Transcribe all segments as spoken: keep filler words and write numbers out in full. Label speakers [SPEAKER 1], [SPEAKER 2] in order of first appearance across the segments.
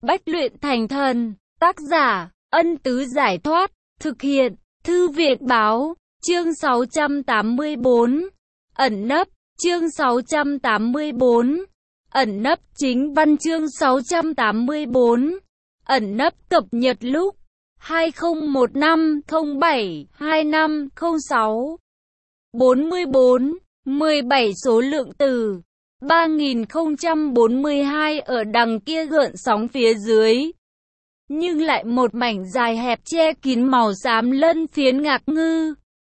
[SPEAKER 1] Bách luyện thành thần. Tác giả, Ân Tứ Giải Thoát. Thực hiện, Thư viện Báo. Chương sáu trăm tám mươi bốn. Ẩn nấp. Chương sáu trăm tám mươi bốn. Ẩn nấp. Chính văn chương sáu trăm tám mươi bốn. Ẩn nấp cập nhật lúc hai không một năm không bảy hai năm không sáu. bốn mươi bốn, mười bảy số lượng từ ba nghìn không trăm bốn mươi hai ở đằng kia gợn sóng phía dưới. Nhưng lại một mảnh dài hẹp che kín màu xám lân phiến ngạc ngư.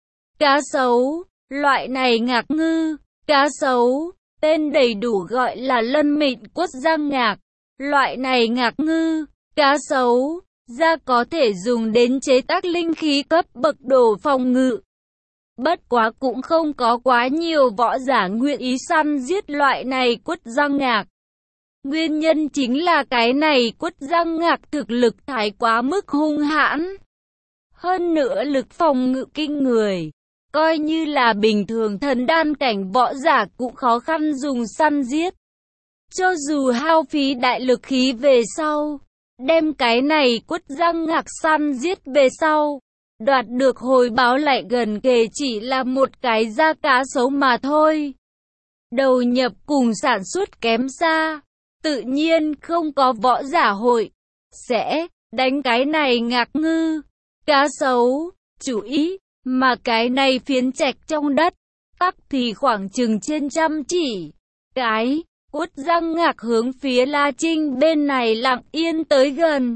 [SPEAKER 1] Cá sấu, loại này ngạc ngư, cá sấu, tên đầy đủ gọi là lân mịn quất răng ngạc. Loại này ngạc ngư, cá sấu, da có thể dùng đến chế tác linh khí cấp bậc đồ phòng ngự. Bất quá cũng không có quá nhiều võ giả nguyện ý săn giết loại này quất răng ngạc. Nguyên nhân chính là cái này quất răng ngạc thực lực thái quá mức hung hãn. Hơn nữa lực phòng ngự kinh người. Coi như là bình thường thần đan cảnh võ giả cũng khó khăn dùng săn giết. Cho dù hao phí đại lực khí về sau, đem cái này quất răng ngạc săn giết về sau, đoạt được hồi báo lại gần kề chỉ là một cái da cá sấu mà thôi. Đầu nhập cùng sản xuất kém xa, tự nhiên không có võ giả hội sẽ đánh cái này ngạc ngư, cá sấu, chủ ý, mà cái này phiến trạch trong đất, tắc thì khoảng chừng trên trăm chỉ. Cái quất răng ngạc hướng phía La Trinh bên này lặng yên tới gần.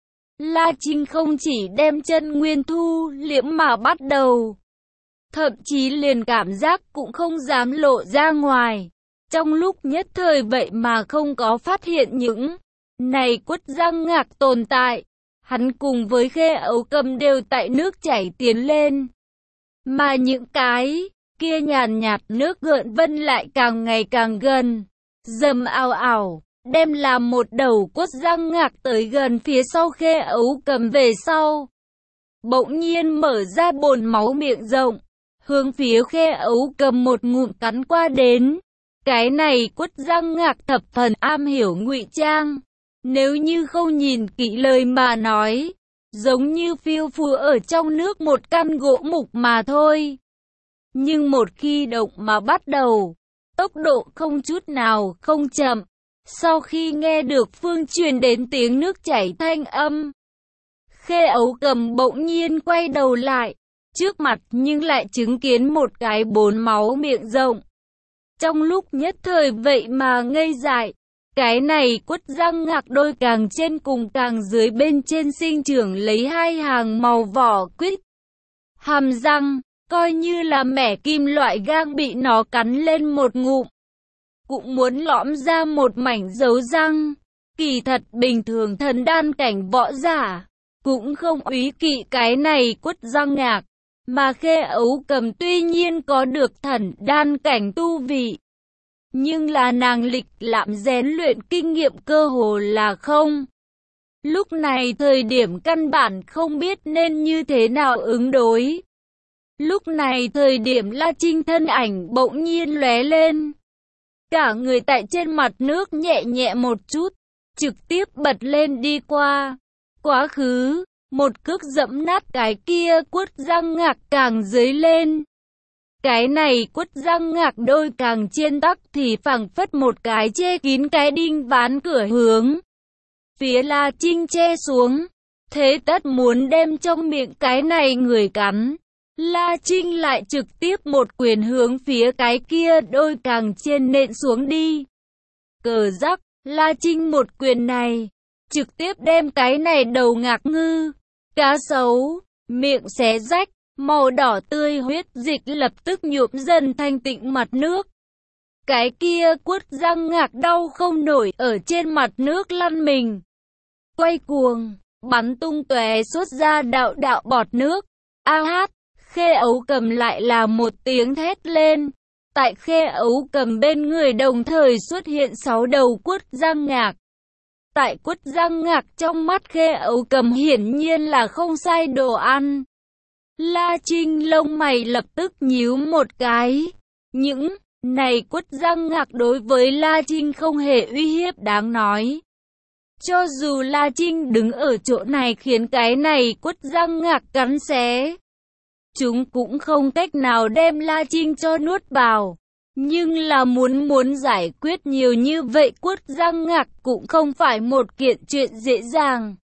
[SPEAKER 1] La Trinh không chỉ đem chân nguyên thu liễm mà bắt đầu, thậm chí liền cảm giác cũng không dám lộ ra ngoài. Trong lúc nhất thời vậy mà không có phát hiện những này quất răng ngạc tồn tại. Hắn cùng với Khê Ấu Cầm đều tại nước chảy tiến lên. Mà những cái kia nhàn nhạt nước gợn vân lại càng ngày càng gần. Dầm ào ào, đem làm một đầu quất răng ngạc tới gần phía sau Khê Ấu Cầm về sau. Bỗng nhiên mở ra bồn máu miệng rộng, hướng phía Khê Ấu Cầm một ngụm cắn qua đến. Cái này quất răng ngạc thập phần am hiểu ngụy trang. Nếu như không nhìn kỹ lời mà nói, giống như phiêu phù ở trong nước một căn gỗ mục mà thôi. Nhưng một khi động mà bắt đầu, tốc độ không chút nào không chậm. Sau khi nghe được phương truyền đến tiếng nước chảy thanh âm, Khê Ấu Cầm bỗng nhiên quay đầu lại, trước mặt nhưng lại chứng kiến một cái bồn máu miệng rộng. Trong lúc nhất thời vậy mà ngây dại, cái này quất răng ngạc đôi càng trên cùng càng dưới bên trên sinh trưởng lấy hai hàng màu vỏ quýt. Hàm răng, coi như là mẻ kim loại gang bị nó cắn lên một ngụm, cũng muốn lõm ra một mảnh dấu răng. Kỳ thật bình thường thần đan cảnh võ giả, cũng không úy kỵ cái này quất răng ngạc. Mà Khê Ấu Cầm tuy nhiên có được thần đan cảnh tu vị, nhưng là nàng lịch lãm rèn luyện kinh nghiệm cơ hồ là không. Lúc này thời điểm căn bản không biết nên như thế nào ứng đối. Lúc này thời điểm La Trinh thân ảnh bỗng nhiên lóe lên. Cả người tại trên mặt nước nhẹ nhẹ một chút, trực tiếp bật lên đi qua. Quá khứ, một cước dẫm nát cái kia quất răng ngạc càng dưới lên. Cái này quất răng ngạc đôi càng chiên tắc thì phảng phất một cái che kín cái đinh ván cửa hướng phía La Trinh che xuống. Thế tất muốn đem trong miệng cái này người cắn. La Trinh lại trực tiếp một quyền hướng phía cái kia đôi càng chiên nện xuống đi. Cờ rắc, La Trinh một quyền này, trực tiếp đem cái này đầu ngạc ngư, cá sấu, miệng xé rách. Màu đỏ tươi huyết dịch lập tức nhuộm dần thanh tịnh mặt nước. Cái kia quất răng ngạc đau không nổi ở trên mặt nước lăn mình, quay cuồng, bắn tung tóe xuất ra đạo đạo bọt nước. A hát, Khê Ấu Cầm lại là một tiếng thét lên. Tại Khê Ấu Cầm bên người đồng thời xuất hiện sáu đầu quất răng ngạc. Tại quất răng ngạc trong mắt Khê Ấu Cầm hiển nhiên là không sai đồ ăn. La Trinh lông mày lập tức nhíu một cái. Những này quất răng ngạc đối với La Trinh không hề uy hiếp đáng nói. Cho dù La Trinh đứng ở chỗ này khiến cái này quất răng ngạc cắn xé, chúng cũng không cách nào đem La Trinh cho nuốt vào. Nhưng là muốn muốn giải quyết nhiều như vậy quất răng ngạc cũng không phải một kiện chuyện dễ dàng.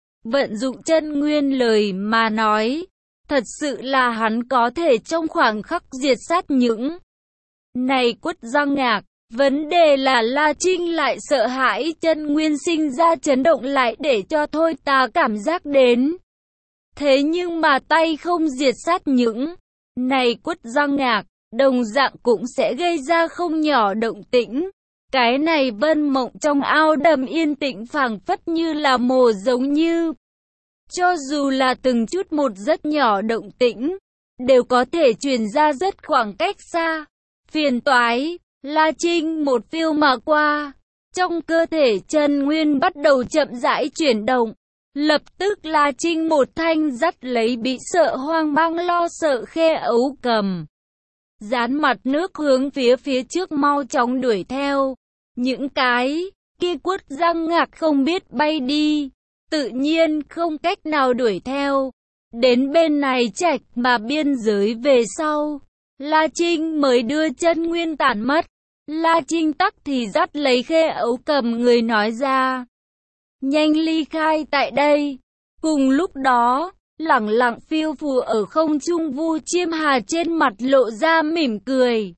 [SPEAKER 1] Vận dụng chân nguyên lời mà nói, thật sự là hắn có thể trong khoảng khắc diệt sát những này quất răng ngạc. Vấn đề là La Trinh lại sợ hãi chân nguyên sinh ra chấn động lại để cho Thôi Tà cảm giác đến. Thế nhưng mà tay không diệt sát những này quất răng ngạc, đồng dạng cũng sẽ gây ra không nhỏ động tĩnh. Cái này Vân Mộng trong ao đầm yên tĩnh phảng phất như là mồ giống như. Cho dù là từng chút một rất nhỏ động tĩnh, đều có thể truyền ra rất khoảng cách xa. Phiền toái, La Trinh một phiêu mà qua, trong cơ thể chân nguyên bắt đầu chậm rãi chuyển động. Lập tức La Trinh một thanh dắt lấy bị sợ hoang mang lo sợ Khe Ấu Cầm, dán mặt nước hướng phía phía trước mau chóng đuổi theo. Những cái kia quất răng ngạc không biết bay đi, tự nhiên không cách nào đuổi theo. Đến bên này Trạch mà biên giới về sau, La Trinh mới đưa chân nguyên tản mất. La Trinh tắc thì dắt lấy Khe Ấu Cầm người nói ra, nhanh ly khai tại đây. Cùng lúc đó, lẳng lặng phiêu phù ở không trung Vu Chiêm Hà trên mặt lộ ra mỉm cười.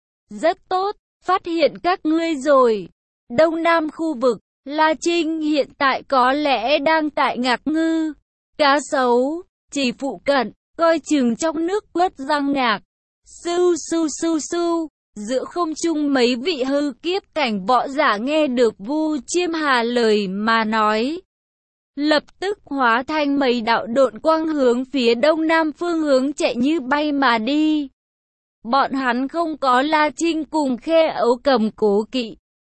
[SPEAKER 1] Rất tốt, phát hiện các ngươi rồi. Đông Nam khu vực, La Trinh hiện tại có lẽ đang tại Ngạc Ngư, Cá Sấu, chỉ phụ cận, coi chừng trong nước quất răng ngạc. Su su su su. Giữa không trung mấy vị hư kiếp cảnh võ giả nghe được Vu Chiêm Hà lời mà nói, lập tức hóa thành mấy đạo độn quang hướng phía đông nam phương hướng chạy như bay mà đi. Bọn hắn không có La Trinh cùng Khe Ấu Cầm cố kỵ,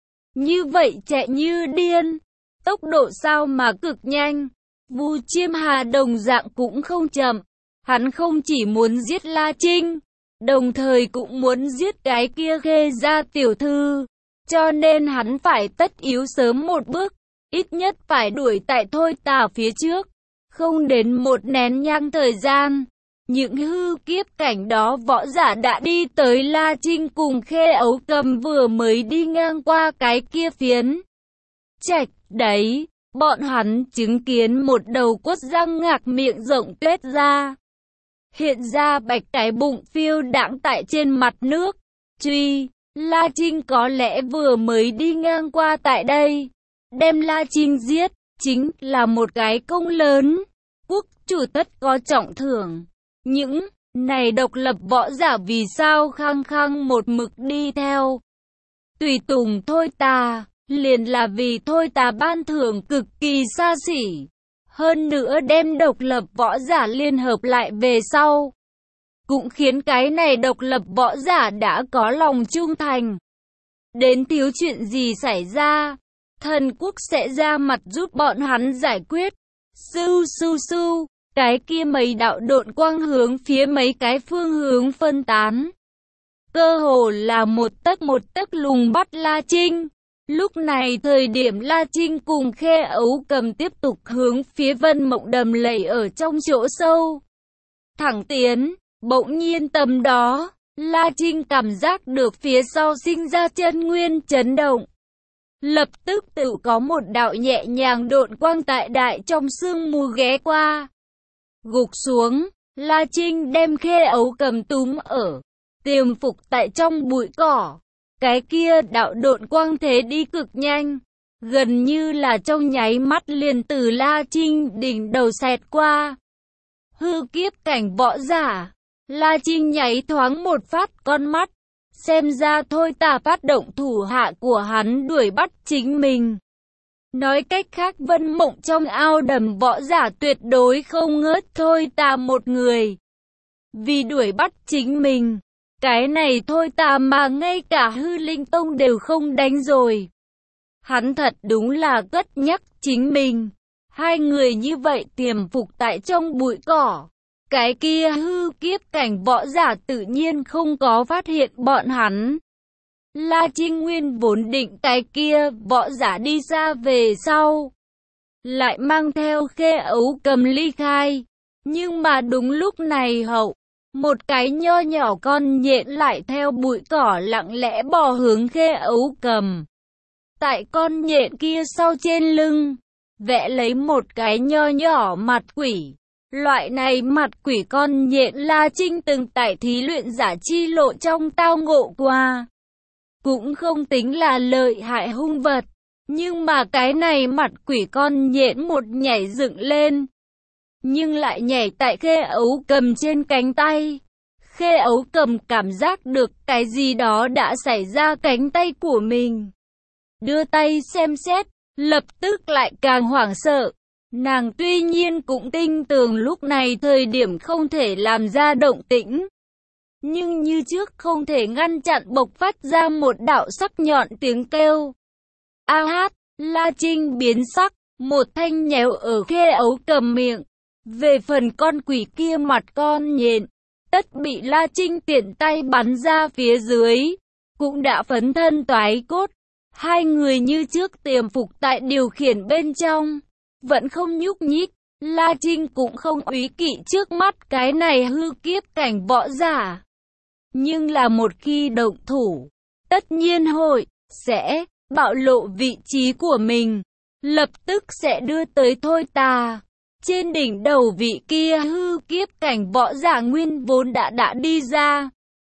[SPEAKER 1] như vậy chạy như điên, tốc độ sao mà cực nhanh. Vu Chiêm Hà đồng dạng cũng không chậm, hắn không chỉ muốn giết La Trinh, đồng thời cũng muốn giết cái kia Khê gia tiểu thư, cho nên hắn phải tất yếu sớm một bước, ít nhất phải đuổi tại Thôi Tà phía trước. Không đến một nén nhang thời gian, những hư kiếp cảnh đó võ giả đã đi tới. La Trinh cùng Khe Ấu Cầm vừa mới đi ngang qua cái kia phiến Trạch đấy, bọn hắn chứng kiến một đầu quất răng ngạc miệng rộng tuét ra, hiện ra bạch cái bụng phiêu đãng tại trên mặt nước. Truy, La Trinh có lẽ vừa mới đi ngang qua tại đây, đem La Trinh giết, chính là một cái công lớn. Quốc chủ tất có trọng thưởng. Những này độc lập võ giả vì sao khăng khăng một mực đi theo tùy tùng Thôi Tà, liền là vì Thôi Tà ban thưởng cực kỳ xa xỉ. Hơn nữa đem độc lập võ giả liên hợp lại về sau, cũng khiến cái này độc lập võ giả đã có lòng trung thành. Đến thiếu chuyện gì xảy ra, thần quốc sẽ ra mặt giúp bọn hắn giải quyết. Su su su, cái kia mấy đạo độn quang hướng phía mấy cái phương hướng phân tán, cơ hồ là một tấc một tấc lùng bắt La Trinh. Lúc này thời điểm La Trinh cùng Khe Ấu Cầm tiếp tục hướng phía Vân Mộng đầm lầy ở trong chỗ sâu thẳng tiến. Bỗng nhiên tầm đó, La Trinh cảm giác được phía sau sinh ra chân nguyên chấn động. Lập tức tự có một đạo nhẹ nhàng độn quang tại đại trong sương mù ghé qua, gục xuống. La Trinh đem Khe Ấu Cầm túm ở, tiềm phục tại trong bụi cỏ. Cái kia đạo độn quang thế đi cực nhanh, gần như là trong nháy mắt liền từ La Trinh đỉnh đầu xẹt qua. Hư kiếp cảnh võ giả, La Trinh nháy thoáng một phát con mắt, xem ra Thôi Tà phát động thủ hạ của hắn đuổi bắt chính mình. Nói cách khác Vân Mộng trong ao đầm võ giả tuyệt đối không ngớt Thôi Tà một người. Vì đuổi bắt chính mình, cái này Thôi Tà mà ngay cả Hư Linh Tông đều không đánh rồi. Hắn thật đúng là cất nhắc chính mình. Hai người như vậy tiềm phục tại trong bụi cỏ, cái kia hư kiếp cảnh võ giả tự nhiên không có phát hiện bọn hắn. La Trinh nguyên vốn định cái kia võ giả đi xa về sau, lại mang theo Khê Ấu Cầm ly khai. Nhưng mà đúng lúc này hậu, một cái nho nhỏ con nhện lại theo bụi cỏ lặng lẽ bò hướng Khê Ấu Cầm. Tại con nhện kia sau trên lưng, vẽ lấy một cái nho nhỏ mặt quỷ. Loại này mặt quỷ con nhện La Trinh từng tại thí luyện giả chi lộ trong tao ngộ qua. Cũng không tính là lợi hại hung vật, nhưng mà cái này mặt quỷ con nhện một nhảy dựng lên, nhưng lại nhảy tại Khê Ấu Cầm trên cánh tay. Khê Ấu Cầm cảm giác được cái gì đó đã xảy ra cánh tay của mình. Đưa tay xem xét, lập tức lại càng hoảng sợ. Nàng tuy nhiên cũng tin tưởng lúc này thời điểm không thể làm ra động tĩnh, nhưng như trước không thể ngăn chặn bộc phát ra một đạo sắc nhọn tiếng kêu. A hát, La Trinh biến sắc, một thanh nhéo ở Khê Ấu Cầm miệng. Về phần con quỷ kia mặt con nhện, tất bị La Trinh tiện tay bắn ra phía dưới, cũng đã phấn thân toái cốt. Hai người như trước tiềm phục tại điều khiển bên trong, vẫn không nhúc nhích. La Trinh cũng không úy kỵ trước mắt cái này hư kiếp cảnh võ giả. Nhưng là một khi động thủ, tất nhiên hội, sẽ, bạo lộ vị trí của mình, lập tức sẽ đưa tới thôi tà. Trên đỉnh đầu vị kia hư kiếp cảnh võ giả nguyên vốn đã đã đi ra.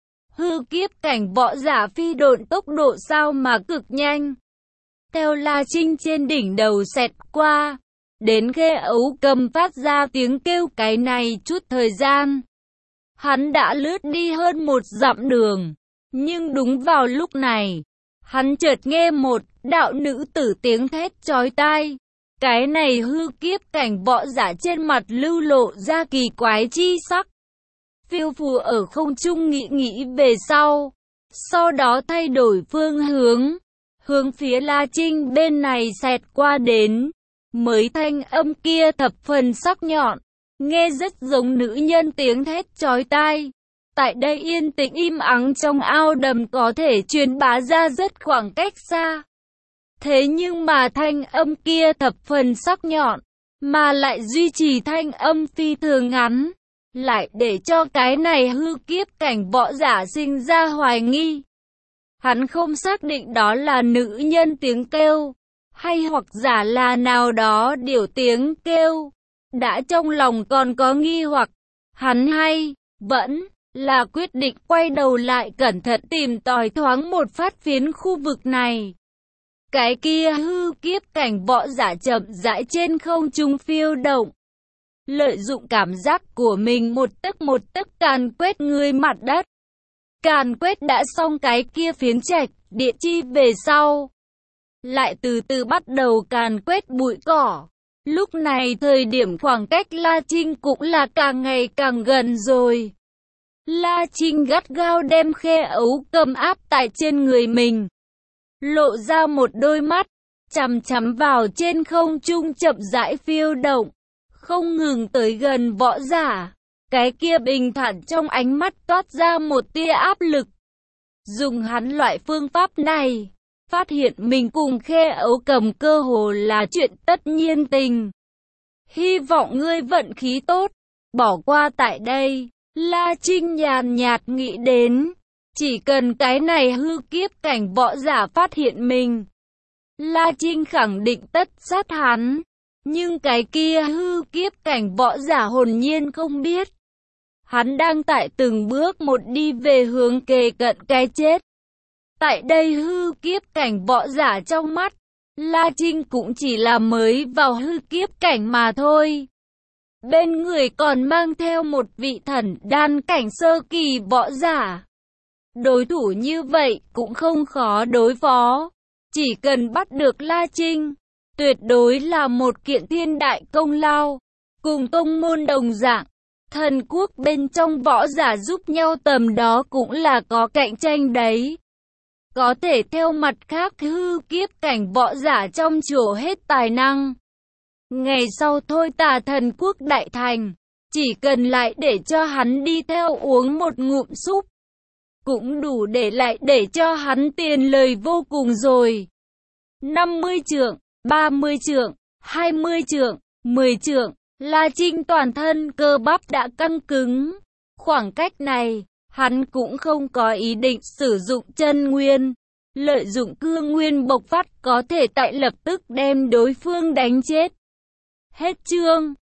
[SPEAKER 1] Hư kiếp cảnh võ giả phi độn tốc độ sao mà cực nhanh. Theo La Trinh trên đỉnh đầu xẹt qua, đến Khê Ấu Cầm phát ra tiếng kêu cái này chút thời gian. Hắn đã lướt đi hơn một dặm đường, nhưng đúng vào lúc này, hắn chợt nghe một đạo nữ tử tiếng thét chói tai. Cái này hư kiếp cảnh võ giả trên mặt lưu lộ ra kỳ quái chi sắc. Phiêu phù ở không trung nghĩ nghĩ về sau, sau đó thay đổi phương hướng, hướng phía La Trinh bên này xẹt qua đến. Mới thanh âm kia thập phần sắc nhọn, nghe rất giống nữ nhân tiếng thét chói tai. Tại đây yên tĩnh im ắng trong ao đầm có thể truyền bá ra rất khoảng cách xa. Thế nhưng mà thanh âm kia thập phần sắc nhọn, mà lại duy trì thanh âm phi thường ngắn, lại để cho cái này hư kiếp cảnh võ giả sinh ra hoài nghi. Hắn không xác định đó là nữ nhân tiếng kêu, hay hoặc giả là nào đó điều tiếng kêu. Đã trong lòng còn có nghi hoặc, hắn hay, vẫn, là quyết định quay đầu lại cẩn thận tìm tòi thoáng một phát phiến khu vực này. Cái kia hư kiếp cảnh võ giả chậm rãi trên không trung phiêu động. Lợi dụng cảm giác của mình một tấc một tấc càn quét người mặt đất. Càn quét đã xong cái kia phiến trạch, địa chi về sau. Lại từ từ bắt đầu càn quét bụi cỏ. Lúc này thời điểm khoảng cách La Trinh cũng là càng ngày càng gần rồi. La Trinh gắt gao đem Khê Ấu Cầm áp tại trên người mình. Lộ ra một đôi mắt, chằm chằm vào trên không trung chậm rãi phiêu động, không ngừng tới gần võ giả. Cái kia bình thản trong ánh mắt toát ra một tia áp lực. Dùng hắn loại phương pháp này, phát hiện mình cùng Khê Ấu Cầm cơ hồ là chuyện tất nhiên tình. Hy vọng ngươi vận khí tốt, bỏ qua tại đây. La Trinh nhàn nhạt nghĩ đến, chỉ cần cái này hư kiếp cảnh võ giả phát hiện mình, La Trinh khẳng định tất sát hắn. Nhưng cái kia hư kiếp cảnh võ giả hồn nhiên không biết, hắn đang tại từng bước một đi về hướng kề cận cái chết. Tại đây hư kiếp cảnh võ giả trong mắt, La Trinh cũng chỉ là mới vào hư kiếp cảnh mà thôi. Bên người còn mang theo một vị thần đan cảnh sơ kỳ võ giả. Đối thủ như vậy cũng không khó đối phó. Chỉ cần bắt được La Trinh, tuyệt đối là một kiện thiên đại công lao. Cùng tông môn đồng dạng, thần quốc bên trong võ giả giúp nhau tầm đó cũng là có cạnh tranh đấy. Có thể theo mặt khác hư kiếp cảnh võ giả trong chỗ hết tài năng. Ngày sau thôi tà thần quốc đại thành, chỉ cần lại để cho hắn đi theo uống một ngụm súp, cũng đủ để lại để cho hắn tiền lời vô cùng rồi. năm mươi trượng, ba mươi trượng, hai mươi trượng, mười trượng, La Trinh toàn thân cơ bắp đã căng cứng. Khoảng cách này, hắn cũng không có ý định sử dụng chân nguyên. Lợi dụng cương nguyên bộc phát có thể tại lập tức đem đối phương đánh chết. Hết chương.